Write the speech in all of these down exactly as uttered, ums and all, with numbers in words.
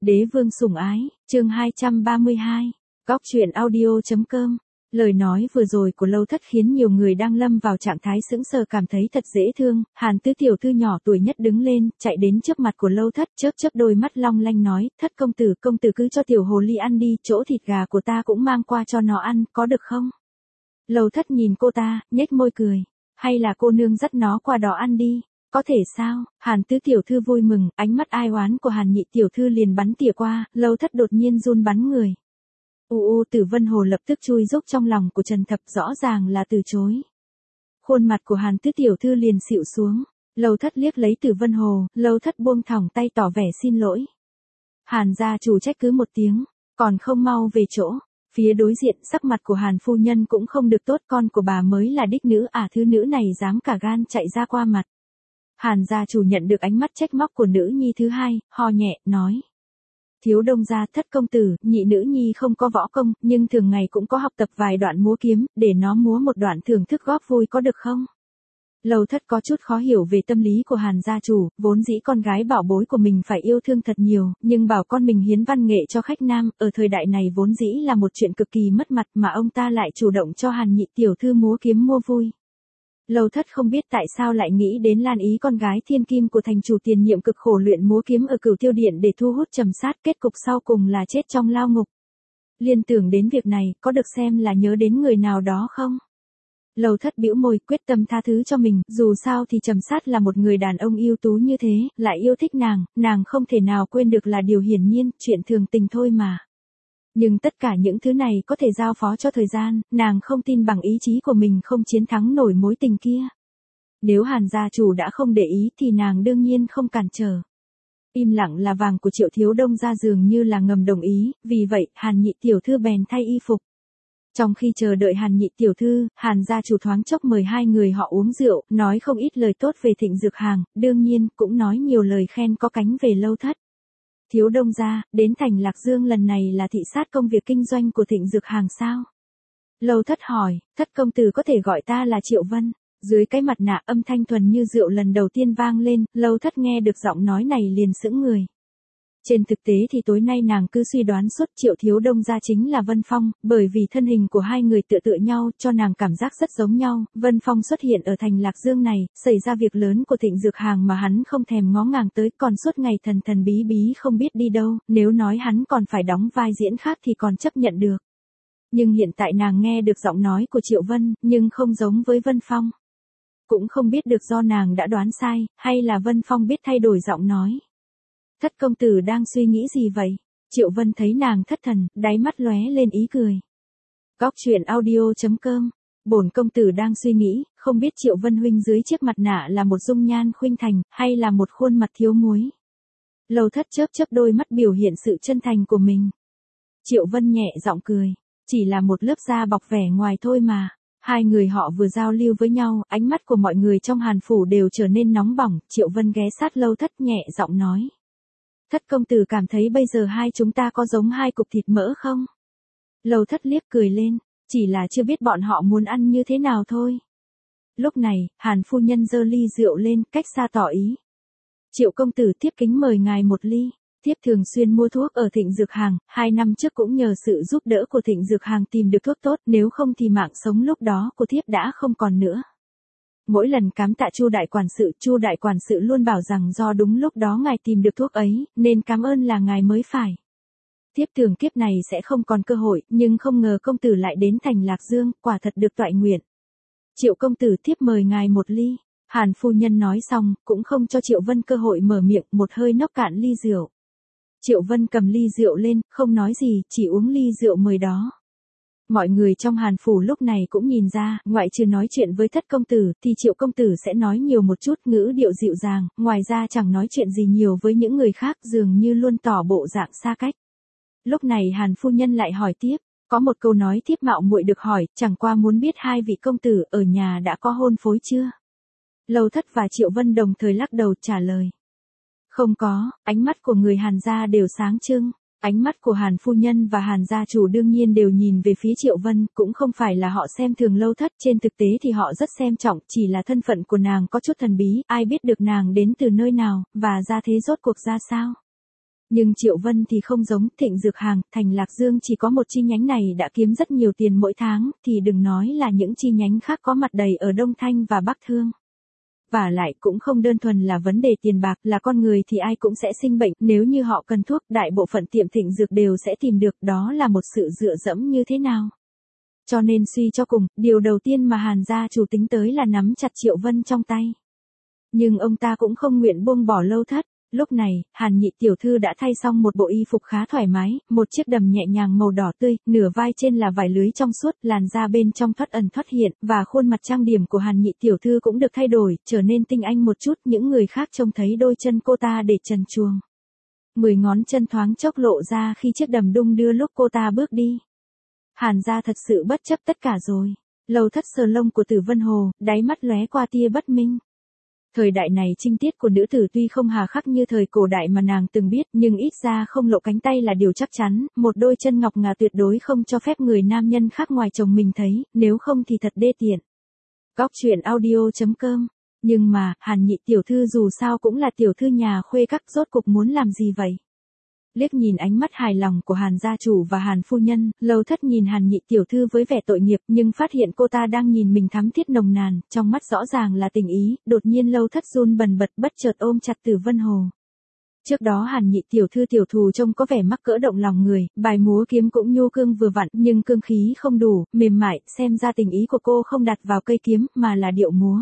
Đế vương sủng ái, chương hai trăm ba mươi hai, góc truyện audio.com. Lời nói vừa rồi của Lâu Thất khiến nhiều người đang lâm vào trạng thái sững sờ cảm thấy thật dễ thương. Hàn Tứ tiểu thư nhỏ tuổi nhất đứng lên, chạy đến trước mặt của Lâu Thất, chớp chớp đôi mắt long lanh nói, Thất công tử, công tử cứ cho tiểu hồ ly ăn đi, chỗ thịt gà của ta cũng mang qua cho nó ăn, có được không? Lâu Thất nhìn cô ta, nhếch môi cười, hay là cô nương dắt nó qua đó ăn đi? Có thể sao? Hàn Tứ tiểu thư vui mừng, ánh mắt ai oán của Hàn Nhị tiểu thư liền bắn tỉa qua, Lâu Thất đột nhiên run bắn người. U u Tử Vân Hồ lập tức chui rúc trong lòng của Trần Thập, rõ ràng là từ chối. Khuôn mặt của Hàn Tứ tiểu thư liền xịu xuống, Lâu Thất liếc lấy Tử Vân Hồ, Lâu Thất buông thõng tay tỏ vẻ xin lỗi. Hàn gia chủ trách cứ một tiếng, còn không mau về chỗ. Phía đối diện sắc mặt của Hàn phu nhân cũng không được tốt, con của bà mới là đích nữ à, thứ nữ này dám cả gan chạy ra qua mặt. Hàn gia chủ nhận được ánh mắt trách móc của nữ nhi thứ hai, ho nhẹ, nói. Thiếu Đông gia, Thất công tử, nhị nữ nhi không có võ công, nhưng thường ngày cũng có học tập vài đoạn múa kiếm, để nó múa một đoạn thưởng thức góp vui có được không? Lâu Thất có chút khó hiểu về tâm lý của Hàn gia chủ, vốn dĩ con gái bảo bối của mình phải yêu thương thật nhiều, nhưng bảo con mình hiến văn nghệ cho khách nam, ở thời đại này vốn dĩ là một chuyện cực kỳ mất mặt mà ông ta lại chủ động cho Hàn nhị tiểu thư múa kiếm mua vui. Lâu Thất không biết tại sao lại nghĩ đến Lan Ý, con gái thiên kim của thành chủ tiền nhiệm cực khổ luyện múa kiếm ở Cửu Tiêu Điện để thu hút Trầm Sát, kết cục sau cùng là chết trong lao ngục. Liên tưởng đến việc này, có được xem là nhớ đến người nào đó không? Lâu Thất bĩu môi, quyết tâm tha thứ cho mình, dù sao thì Trầm Sát là một người đàn ông ưu tú như thế, lại yêu thích nàng, nàng không thể nào quên được là điều hiển nhiên, chuyện thường tình thôi mà. Nhưng tất cả những thứ này có thể giao phó cho thời gian, nàng không tin bằng ý chí của mình không chiến thắng nổi mối tình kia. Nếu Hàn gia chủ đã không để ý thì nàng đương nhiên không cản trở. Im lặng là vàng của Triệu Thiếu Đông gia dường như là ngầm đồng ý, vì vậy Hàn nhị tiểu thư bèn thay y phục. Trong khi chờ đợi Hàn nhị tiểu thư, Hàn gia chủ thoáng chốc mời hai người họ uống rượu, nói không ít lời tốt về Thịnh Dược Hàng, đương nhiên cũng nói nhiều lời khen có cánh về Lâu Thất. Thiếu Đông gia, đến thành Lạc Dương lần này là thị sát công việc kinh doanh của Thịnh Dược Hàng sao? Lâu Thất hỏi, Thất công tử có thể gọi ta là Triệu Vân. Dưới cái mặt nạ âm thanh thuần như rượu lần đầu tiên vang lên, Lâu Thất nghe được giọng nói này liền sững người. Trên thực tế thì tối nay nàng cứ suy đoán suốt Triệu Thiếu Đông gia chính là Vân Phong, bởi vì thân hình của hai người tựa tựa nhau cho nàng cảm giác rất giống nhau. Vân Phong xuất hiện ở thành Lạc Dương này, xảy ra việc lớn của Thịnh Dược Hàng mà hắn không thèm ngó ngàng tới, còn suốt ngày thần thần bí bí không biết đi đâu, nếu nói hắn còn phải đóng vai diễn khác thì còn chấp nhận được. Nhưng hiện tại nàng nghe được giọng nói của Triệu Vân, nhưng không giống với Vân Phong. Cũng không biết được do nàng đã đoán sai, hay là Vân Phong biết thay đổi giọng nói. Thất công tử đang suy nghĩ gì vậy? Triệu Vân thấy nàng thất thần, đáy mắt lóe lên ý cười. Góc truyện audio.com. Bổn công tử đang suy nghĩ, không biết Triệu Vân huynh dưới chiếc mặt nạ là một dung nhan khuynh thành, hay là một khuôn mặt thiếu muối. Lâu Thất chớp chớp đôi mắt biểu hiện sự chân thành của mình. Triệu Vân nhẹ giọng cười, chỉ là một lớp da bọc vẻ ngoài thôi mà. Hai người họ vừa giao lưu với nhau, ánh mắt của mọi người trong Hàn phủ đều trở nên nóng bỏng. Triệu Vân ghé sát Lâu Thất nhẹ giọng nói. Thất công tử cảm thấy bây giờ hai chúng ta có giống hai cục thịt mỡ không? Lâu Thất liếc cười lên, chỉ là chưa biết bọn họ muốn ăn như thế nào thôi. Lúc này, Hàn phu nhân giơ ly rượu lên, cách xa tỏ ý. Triệu công tử thiếp kính mời ngài một ly. Thiếp thường xuyên mua thuốc ở Thịnh Dược Hàng, hai năm trước cũng nhờ sự giúp đỡ của Thịnh Dược Hàng tìm được thuốc tốt, nếu không thì mạng sống lúc đó của thiếp đã không còn nữa. Mỗi lần cám tạ Chu đại quản sự, Chu đại quản sự luôn bảo rằng do đúng lúc đó ngài tìm được thuốc ấy, nên cảm ơn là ngài mới phải. Thiếp tưởng kiếp này sẽ không còn cơ hội, nhưng không ngờ công tử lại đến thành Lạc Dương, quả thật được toại nguyện. Triệu công tử thiếp mời ngài một ly. Hàn phu nhân nói xong, cũng không cho Triệu Vân cơ hội mở miệng, một hơi nốc cạn ly rượu. Triệu Vân cầm ly rượu lên, không nói gì, chỉ uống ly rượu mời đó. Mọi người trong Hàn phủ lúc này cũng nhìn ra, ngoại trừ nói chuyện với Thất công tử, thì Triệu công tử sẽ nói nhiều một chút, ngữ điệu dịu dàng, ngoài ra chẳng nói chuyện gì nhiều với những người khác, dường như luôn tỏ bộ dạng xa cách. Lúc này Hàn phu nhân lại hỏi tiếp, có một câu nói thiếp mạo muội được hỏi, chẳng qua muốn biết hai vị công tử ở nhà đã có hôn phối chưa? Lâu Thất và Triệu Vân đồng thời lắc đầu trả lời. Không có, ánh mắt của người Hàn gia đều sáng trưng. Ánh mắt của Hàn phu nhân và Hàn gia chủ đương nhiên đều nhìn về phía Triệu Vân, cũng không phải là họ xem thường Lâu Thất, trên thực tế thì họ rất xem trọng, chỉ là thân phận của nàng có chút thần bí, ai biết được nàng đến từ nơi nào, và gia thế rốt cuộc ra sao. Nhưng Triệu Vân thì không giống, Thịnh Dược Hàng, thành Lạc Dương chỉ có một chi nhánh này đã kiếm rất nhiều tiền mỗi tháng, thì đừng nói là những chi nhánh khác có mặt đầy ở Đông Thanh và Bắc Thương. Và lại cũng không đơn thuần là vấn đề tiền bạc, là con người thì ai cũng sẽ sinh bệnh, nếu như họ cần thuốc, đại bộ phận tiệm Thịnh Dược đều sẽ tìm được, đó là một sự dựa dẫm như thế nào. Cho nên suy cho cùng, điều đầu tiên mà Hàn gia chủ tính tới là nắm chặt Triệu Vân trong tay. Nhưng ông ta cũng không nguyện buông bỏ Lâu Thất. Lúc này, Hàn nhị tiểu thư đã thay xong một bộ y phục khá thoải mái, một chiếc đầm nhẹ nhàng màu đỏ tươi, nửa vai trên là vải lưới trong suốt, làn da bên trong thoát ẩn thoát hiện, và khuôn mặt trang điểm của Hàn nhị tiểu thư cũng được thay đổi, trở nên tinh anh một chút, những người khác trông thấy đôi chân cô ta để trần truồng. Mười ngón chân thoáng chốc lộ ra khi chiếc đầm đung đưa lúc cô ta bước đi. Hàn gia thật sự bất chấp tất cả rồi. Lâu Thất sờ lông của Tử Vân Hồ, đáy mắt lóe qua tia bất minh. Thời đại này trinh tiết của nữ tử tuy không hà khắc như thời cổ đại mà nàng từng biết, nhưng ít ra không lộ cánh tay là điều chắc chắn, một đôi chân ngọc ngà tuyệt đối không cho phép người nam nhân khác ngoài chồng mình thấy, nếu không thì thật đê tiện. Góc truyện audio chấm com. Nhưng mà, Hàn nhị tiểu thư dù sao cũng là tiểu thư nhà khuê các, rốt cục muốn làm gì vậy? Liếc nhìn ánh mắt hài lòng của Hàn gia chủ và Hàn phu nhân, Lâu Thất nhìn Hàn nhị tiểu thư với vẻ tội nghiệp, nhưng phát hiện cô ta đang nhìn mình thắm thiết nồng nàn, trong mắt rõ ràng là tình ý, đột nhiên Lâu Thất run bần bật bất chợt ôm chặt Tử Vân Hồ. Trước đó Hàn nhị tiểu thư tiểu thù trông có vẻ mắc cỡ động lòng người, bài múa kiếm cũng nhu cương vừa vặn, nhưng cương khí không đủ, mềm mại, xem ra tình ý của cô không đặt vào cây kiếm, mà là điệu múa.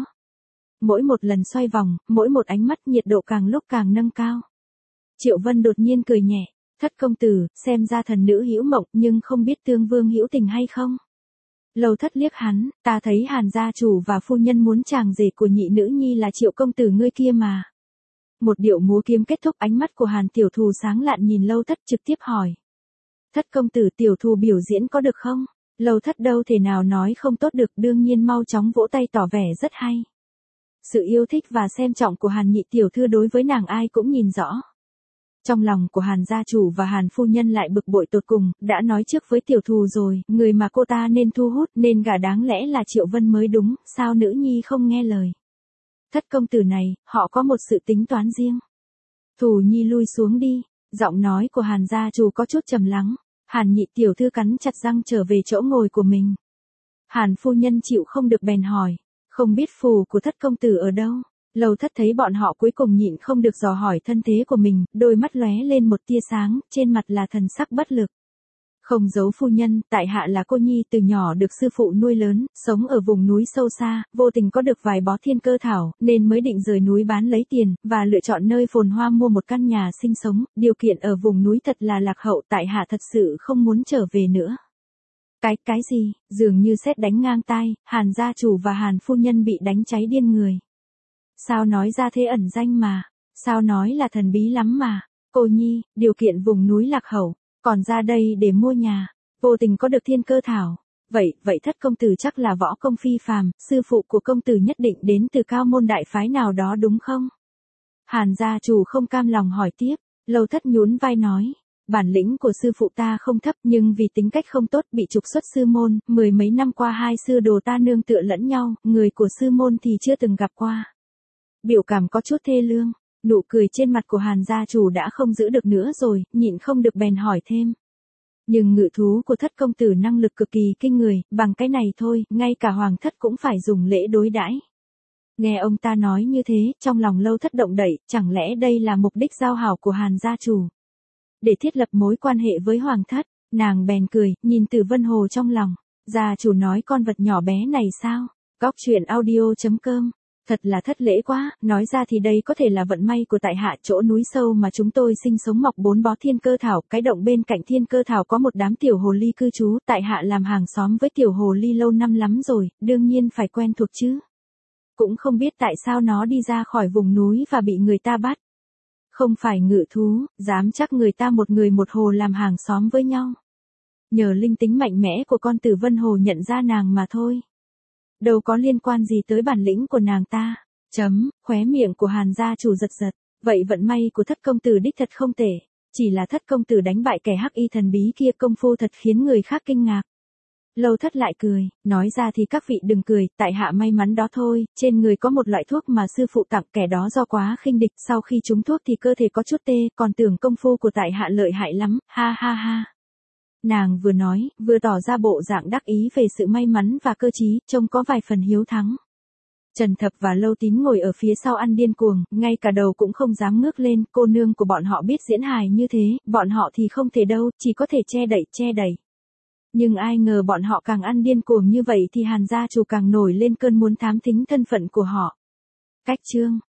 Mỗi một lần xoay vòng, mỗi một ánh mắt nhiệt độ càng lúc càng nâng cao. Triệu Vân đột nhiên cười nhẹ, Thất công tử, xem ra thần nữ hữu mộng, nhưng không biết tương vương hữu tình hay không. Lâu Thất liếc hắn, ta thấy Hàn gia chủ và phu nhân muốn chàng rể của nhị nữ nhi là Triệu công tử ngươi kia mà. Một điệu múa kiếm kết thúc, ánh mắt của Hàn tiểu thù sáng lạn nhìn Lâu Thất trực tiếp hỏi. Thất công tử tiểu thù biểu diễn có được không? Lâu Thất đâu thể nào nói không tốt được, đương nhiên mau chóng vỗ tay tỏ vẻ rất hay. Sự yêu thích và xem trọng của Hàn nhị tiểu thư đối với nàng ai cũng nhìn rõ. Trong lòng của Hàn gia chủ và Hàn phu nhân lại bực bội tột cùng, đã nói trước với tiểu thù rồi, người mà cô ta nên thu hút, nên gả đáng lẽ là Triệu Vân mới đúng, sao nữ nhi không nghe lời. Thất công tử này, họ có một sự tính toán riêng. Thù nhi lui xuống đi, giọng nói của Hàn gia chủ có chút trầm lắng, Hàn nhị tiểu thư cắn chặt răng trở về chỗ ngồi của mình. Hàn phu nhân chịu không được bèn hỏi, không biết phù của thất công tử ở đâu. Lâu Thất thấy bọn họ cuối cùng nhịn không được dò hỏi thân thế của mình, đôi mắt lóe lên một tia sáng, trên mặt là thần sắc bất lực. Không giấu phu nhân, tại hạ là cô nhi từ nhỏ được sư phụ nuôi lớn, sống ở vùng núi sâu xa, vô tình có được vài bó thiên cơ thảo, nên mới định rời núi bán lấy tiền, và lựa chọn nơi phồn hoa mua một căn nhà sinh sống, điều kiện ở vùng núi thật là lạc hậu, tại hạ thật sự không muốn trở về nữa. Cái, cái gì, dường như sét đánh ngang tai, Hàn gia chủ và Hàn phu nhân bị đánh cháy điên người. Sao nói ra thế ẩn danh mà, sao nói là thần bí lắm mà, cô nhi, điều kiện vùng núi lạc hậu, còn ra đây để mua nhà, vô tình có được thiên cơ thảo. Vậy, vậy thất công tử chắc là võ công phi phàm, sư phụ của công tử nhất định đến từ cao môn đại phái nào đó đúng không? Hàn gia chủ không cam lòng hỏi tiếp, Lâu Thất nhún vai nói. Bản lĩnh của sư phụ ta không thấp, nhưng vì tính cách không tốt bị trục xuất sư môn, mười mấy năm qua hai sư đồ ta nương tựa lẫn nhau, người của sư môn thì chưa từng gặp qua. Biểu cảm có chút thê lương, nụ cười trên mặt của Hàn gia chủ đã không giữ được nữa rồi, nhịn không được bèn hỏi thêm. Nhưng ngự thú của thất công tử năng lực cực kỳ kinh người, bằng cái này thôi, ngay cả hoàng thất cũng phải dùng lễ đối đãi. Nghe ông ta nói như thế, trong lòng Lâu Thất động đậy, chẳng lẽ đây là mục đích giao hảo của Hàn gia chủ? Để thiết lập mối quan hệ với hoàng thất, nàng bèn cười, nhìn Tử Vân Hồ trong lòng. Gia chủ nói con vật nhỏ bé này sao? Góc truyện audio chấm com. Thật là thất lễ quá, nói ra thì đây có thể là vận may của tại hạ, chỗ núi sâu mà chúng tôi sinh sống mọc bốn bó thiên cơ thảo, cái động bên cạnh thiên cơ thảo có một đám tiểu hồ ly cư trú, tại hạ làm hàng xóm với tiểu hồ ly lâu năm lắm rồi, đương nhiên phải quen thuộc chứ. Cũng không biết tại sao nó đi ra khỏi vùng núi và bị người ta bắt. Không phải ngự thú, dám chắc người ta một người một hồ làm hàng xóm với nhau. Nhờ linh tính mạnh mẽ của con Tử Vân Hồ nhận ra nàng mà thôi. Đâu có liên quan gì tới bản lĩnh của nàng ta. Chấm, khóe miệng của Hàn gia chủ giật giật. Vậy vận may của thất công tử đích thật không tệ. Chỉ là thất công tử đánh bại kẻ hắc y thần bí kia, công phu thật khiến người khác kinh ngạc. Lâu Thất lại cười, nói ra thì các vị đừng cười, tại hạ may mắn đó thôi, trên người có một loại thuốc mà sư phụ tặng, kẻ đó do quá khinh địch, sau khi trúng thuốc thì cơ thể có chút tê, còn tưởng công phu của tại hạ lợi hại lắm, ha ha ha. Nàng vừa nói, vừa tỏ ra bộ dạng đắc ý về sự may mắn và cơ trí, trông có vài phần hiếu thắng. Trần Thập và Lâu Tín ngồi ở phía sau ăn điên cuồng, ngay cả đầu cũng không dám ngước lên, cô nương của bọn họ biết diễn hài như thế, bọn họ thì không thể đâu, chỉ có thể che đậy, che đậy. Nhưng ai ngờ bọn họ càng ăn điên cuồng như vậy thì Hàn gia chủ càng nổi lên cơn muốn thám thính thân phận của họ. Cách chương